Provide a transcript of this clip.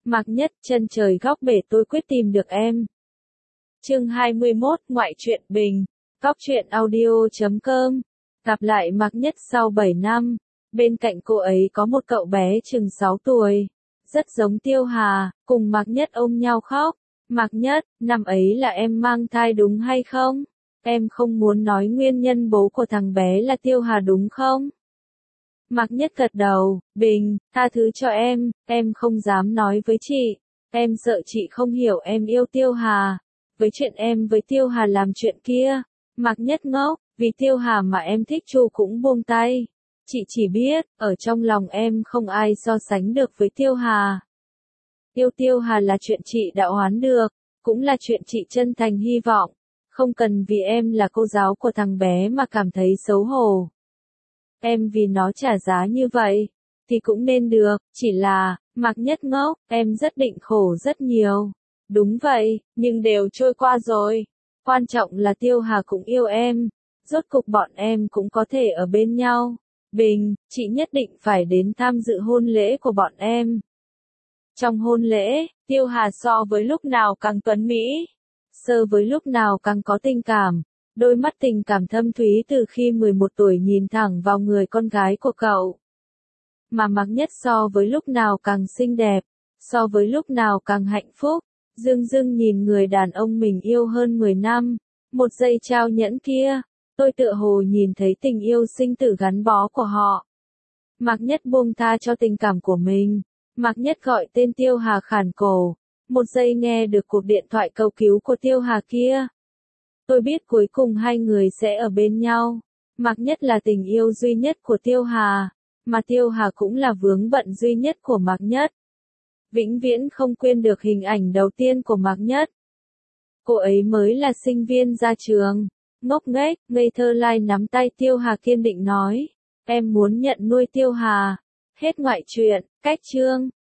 Mạc Nhất, chân trời góc bể tôi quyết tìm được em. Chương 21, ngoại truyện Bình. Góc truyện audio.com. Gặp lại Mạc Nhất sau 7 năm. Bên cạnh cô ấy có một cậu bé chừng 6 tuổi. Rất giống Tiêu Hà, cùng Mạc Nhất ôm nhau khóc. Mạc Nhất, năm ấy là em mang thai đúng hay không? Em không muốn nói nguyên nhân bố của thằng bé là Tiêu Hà đúng không? Mạc Nhất gật đầu, Bình, tha thứ cho em không dám nói với chị. Em sợ chị không hiểu em yêu Tiêu Hà. Với chuyện em với Tiêu Hà làm chuyện kia. Mạc Nhất ngốc, vì Tiêu Hà mà em thích Chu cũng buông tay. Chị chỉ biết, ở trong lòng em không ai so sánh được với Tiêu Hà. Yêu Tiêu Hà là chuyện chị đã oán được, cũng là chuyện chị chân thành hy vọng. Không cần vì em là cô giáo của thằng bé mà cảm thấy xấu hổ. Em vì nó trả giá như vậy, thì cũng nên được, chỉ là, Mạc Nhất ngốc, em rất định khổ rất nhiều. Đúng vậy, nhưng đều trôi qua rồi. Quan trọng là Tiêu Hà cũng yêu em, rốt cục bọn em cũng có thể ở bên nhau. Bình, chị nhất định phải đến tham dự hôn lễ của bọn em. Trong hôn lễ, Tiêu Hà so với lúc nào càng tuấn mỹ, sơ với lúc nào càng có tình cảm. Đôi mắt tình cảm thâm thúy từ khi 11 tuổi nhìn thẳng vào người con gái của cậu. Mà Mạc Nhất so với lúc nào càng xinh đẹp, so với lúc nào càng hạnh phúc, dưng dưng nhìn người đàn ông mình yêu hơn 10 năm. Một giây trao nhẫn kia, tôi tựa hồ nhìn thấy tình yêu sinh tử gắn bó của họ. Mạc Nhất buông tha cho tình cảm của mình. Mạc Nhất gọi tên Tiêu Hà khản cổ. Một giây nghe được cuộc điện thoại cầu cứu của Tiêu Hà kia. Tôi biết cuối cùng hai người sẽ ở bên nhau. Mạc Nhất là tình yêu duy nhất của Tiêu Hà, mà Tiêu Hà cũng là vướng bận duy nhất của Mạc Nhất. Vĩnh viễn không quên được hình ảnh đầu tiên của Mạc Nhất. Cô ấy mới là sinh viên ra trường, ngốc nghếch, ngây thơ lai nắm tay Tiêu Hà kiên định nói, em muốn nhận nuôi Tiêu Hà. Hết ngoại truyện, cách chương.